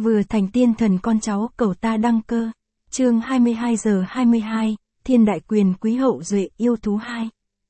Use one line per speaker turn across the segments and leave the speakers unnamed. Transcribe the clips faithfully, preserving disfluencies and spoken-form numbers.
Vừa thành tiên thần con cháu cầu ta đăng cơ. Chương hai mươi hai giờ hai mươi hai, Thiên đại quyền quý hậu duệ yêu thú hai.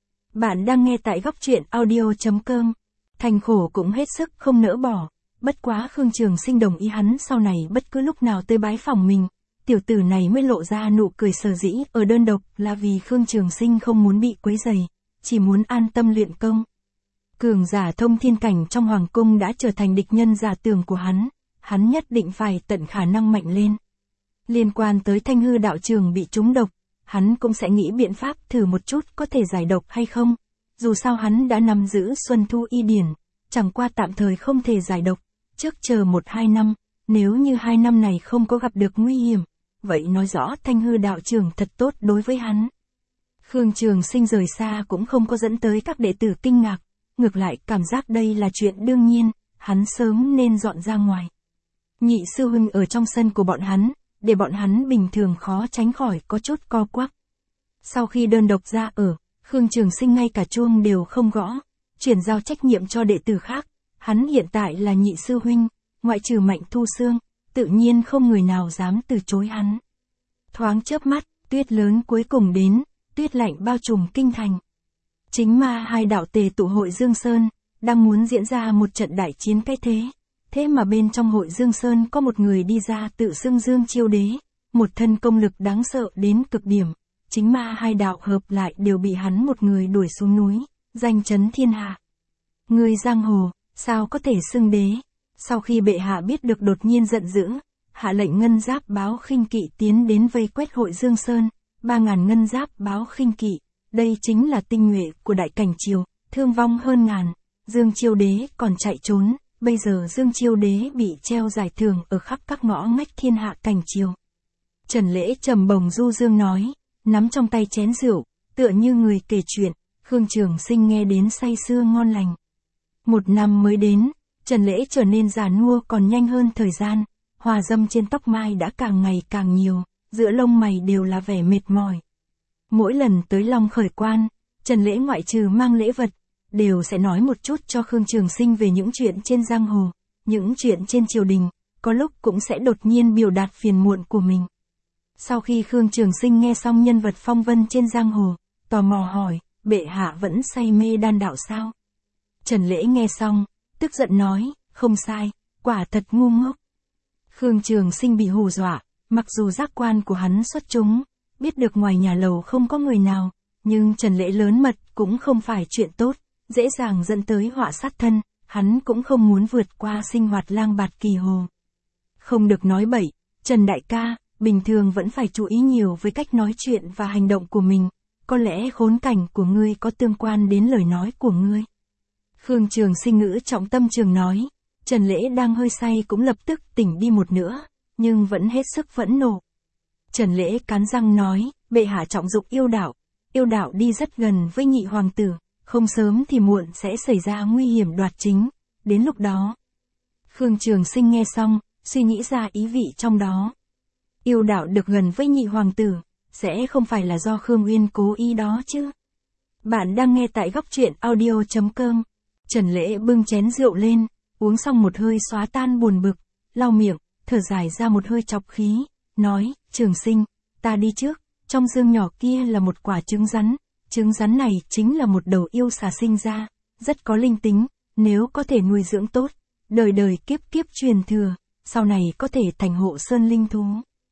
Bạn đang nghe tại góc truyện audio.com. Thành khổ cũng hết sức không nỡ bỏ. Bất quá Khương Trường Sinh đồng ý hắn sau này bất cứ lúc nào tới bái phòng mình. Tiểu tử này mới lộ ra nụ cười, sở dĩ ở đơn độc là vì Khương Trường Sinh không muốn bị quấy rầy, chỉ muốn an tâm luyện công. Cường giả thông thiên cảnh trong hoàng cung đã trở thành địch nhân giả tưởng của hắn, hắn nhất định phải tận khả năng mạnh lên. Liên quan tới Thanh Hư đạo trường bị trúng độc, hắn cũng sẽ nghĩ biện pháp thử một chút có thể giải độc hay không. Dù sao hắn đã nắm giữ Xuân Thu Y Điển, chẳng qua tạm thời không thể giải độc, trước chờ một hai năm, nếu như hai năm này không có gặp được nguy hiểm, vậy nói rõ Thanh Hư đạo trường thật tốt đối với hắn. Khương Trường Sinh rời xa cũng không có dẫn tới các đệ tử kinh ngạc, ngược lại cảm giác đây là chuyện đương nhiên, hắn sớm nên dọn ra ngoài. Nhị sư huynh ở trong sân của bọn hắn, để bọn hắn bình thường khó tránh khỏi có chút co quắp. Sau khi đơn độc ra ở, Khương Trường Sinh ngay cả chuông đều không gõ, chuyển giao trách nhiệm cho đệ tử khác. Hắn hiện tại là nhị sư huynh, ngoại trừ Mạnh Thu Xương, tự nhiên không người nào dám từ chối hắn. Thoáng chớp mắt, tuyết lớn cuối cùng đến, tuyết lạnh bao trùm kinh thành. Chính ma hai đạo tề tụ hội Dương Sơn, đang muốn diễn ra một trận đại chiến cái thế. Thế mà bên trong hội Dương Sơn có một người đi ra tự xưng Dương Chiêu Đế, một thân công lực đáng sợ đến cực điểm. Chính ma hai đạo hợp lại đều bị hắn một người đuổi xuống núi, danh chấn thiên hạ. Người giang hồ, sao có thể xưng đế? Sau khi bệ hạ biết được đột nhiên giận dữ, hạ lệnh ngân giáp báo khinh kỵ tiến đến vây quét hội Dương Sơn, ba ngàn ngân giáp báo khinh kỵ, đây chính là tinh nhuệ của đại cảnh triều, thương vong hơn ngàn. Dương Chiêu Đế còn chạy trốn, bây giờ Dương Chiêu Đế bị treo giải thưởng ở khắp các ngõ ngách thiên hạ cảnh triều. Trần Lễ trầm bồng du dương nói, nắm trong tay chén rượu, tựa như người kể chuyện. Khương Trường Sinh nghe đến say sưa ngon lành. Một năm mới đến, Trần Lễ trở nên già nua còn nhanh hơn thời gian, hòa dâm trên tóc mai đã càng ngày càng nhiều, giữa lông mày đều là vẻ mệt mỏi. Mỗi lần tới Long Khởi Quan, Trần Lễ ngoại trừ mang lễ vật, đều sẽ nói một chút cho Khương Trường Sinh về những chuyện trên giang hồ, những chuyện trên triều đình, có lúc cũng sẽ đột nhiên biểu đạt phiền muộn của mình. Sau khi Khương Trường Sinh nghe xong nhân vật phong vân trên giang hồ, tò mò hỏi, bệ hạ vẫn say mê đan đạo sao? Trần Lễ nghe xong, tức giận nói, không sai, quả thật ngu ngốc. Khương Trường Sinh bị hù dọa, mặc dù giác quan của hắn xuất chúng, biết được ngoài nhà lầu không có người nào, nhưng Trần Lễ lớn mật cũng không phải chuyện tốt, dễ dàng dẫn tới họa sát thân, hắn cũng không muốn vượt qua sinh hoạt lang bạt kỳ hồ. Không được nói bậy, Trần đại ca, bình thường vẫn phải chú ý nhiều với cách nói chuyện và hành động của mình, có lẽ khốn cảnh của ngươi có tương quan đến lời nói của ngươi. Khương Trường Sinh ngữ trọng tâm trường nói, Trần Lễ đang hơi say cũng lập tức tỉnh đi một nữa, nhưng vẫn hết sức phẫn nộ. Trần Lễ cắn răng nói, bệ hạ trọng dụng yêu đạo, yêu đạo đi rất gần với nhị hoàng tử, không sớm thì muộn sẽ xảy ra nguy hiểm đoạt chính, đến lúc đó. Khương Trường Sinh nghe xong, suy nghĩ ra ý vị trong đó. Yêu đạo được gần với nhị hoàng tử, sẽ không phải là do Khương Uyên cố ý đó chứ. Bạn đang nghe tại góc truyện audio.com. Trần Lễ bưng chén rượu lên, uống xong một hơi xóa tan buồn bực, lau miệng, thở dài ra một hơi chọc khí, nói, Trường Sinh, ta đi trước, trong dương nhỏ kia là một quả trứng rắn, trứng rắn này chính là một đầu yêu xà sinh ra, rất có linh tính, nếu có thể nuôi dưỡng tốt, đời đời kiếp kiếp truyền thừa, sau này có thể thành hộ sơn linh thú.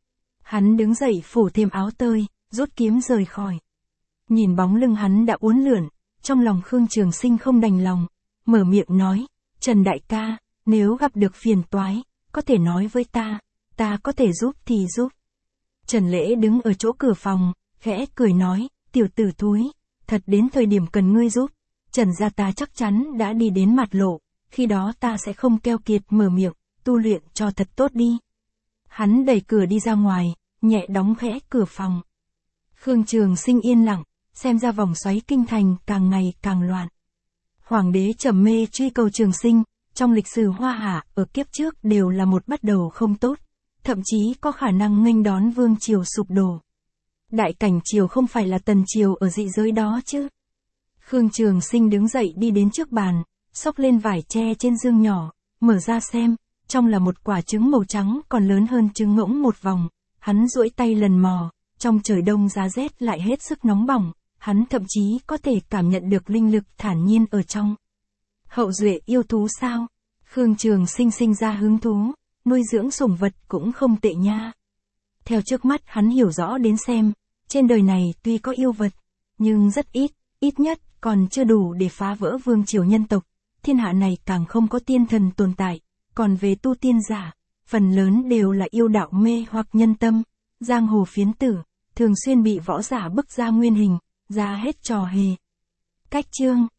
Hắn đứng dậy phủ thêm áo tơi, rút kiếm rời khỏi. Nhìn bóng lưng hắn đã uốn lượn, trong lòng Khương Trường Sinh không đành lòng, mở miệng nói, Trần đại ca, nếu gặp được phiền toái, có thể nói với ta, ta có thể giúp thì giúp. Trần Lễ đứng ở chỗ cửa phòng, khẽ cười nói, tiểu tử thúi, thật đến thời điểm cần ngươi giúp, Trần gia ta chắc chắn đã đi đến mặt lộ, khi đó ta sẽ không keo kiệt mở miệng, tu luyện cho thật tốt đi. Hắn đẩy cửa đi ra ngoài, nhẹ đóng khẽ cửa phòng. Khương Trường Sinh yên lặng, xem ra vòng xoáy kinh thành càng ngày càng loạn. Hoàng đế trầm mê truy cầu Trường Sinh, trong lịch sử Hoa Hạ ở kiếp trước đều là một bắt đầu không tốt, thậm chí có khả năng nghênh đón vương triều sụp đổ. Đại cảnh triều không phải là tần triều ở dị giới đó chứ. Khương Trường Sinh đứng dậy đi đến trước bàn, xốc lên vải tre trên giường nhỏ, mở ra xem, trong là một quả trứng màu trắng còn lớn hơn trứng ngỗng một vòng. Hắn duỗi tay lần mò, trong trời đông giá rét lại hết sức nóng bỏng, hắn thậm chí có thể cảm nhận được linh lực thản nhiên ở trong. Hậu duệ yêu thú sao? Khương Trường Sinh sinh ra hứng thú, nuôi dưỡng sủng vật cũng không tệ nha. Theo trước mắt hắn hiểu rõ đến xem, trên đời này tuy có yêu vật, nhưng rất ít, ít nhất còn chưa đủ để phá vỡ vương triều nhân tộc, thiên hạ này càng không có tiên thần tồn tại, còn về tu tiên giả, phần lớn đều là yêu đạo mê hoặc nhân tâm, giang hồ phiến tử, thường xuyên bị võ giả bức ra nguyên hình, ra hết trò hề. Cách chương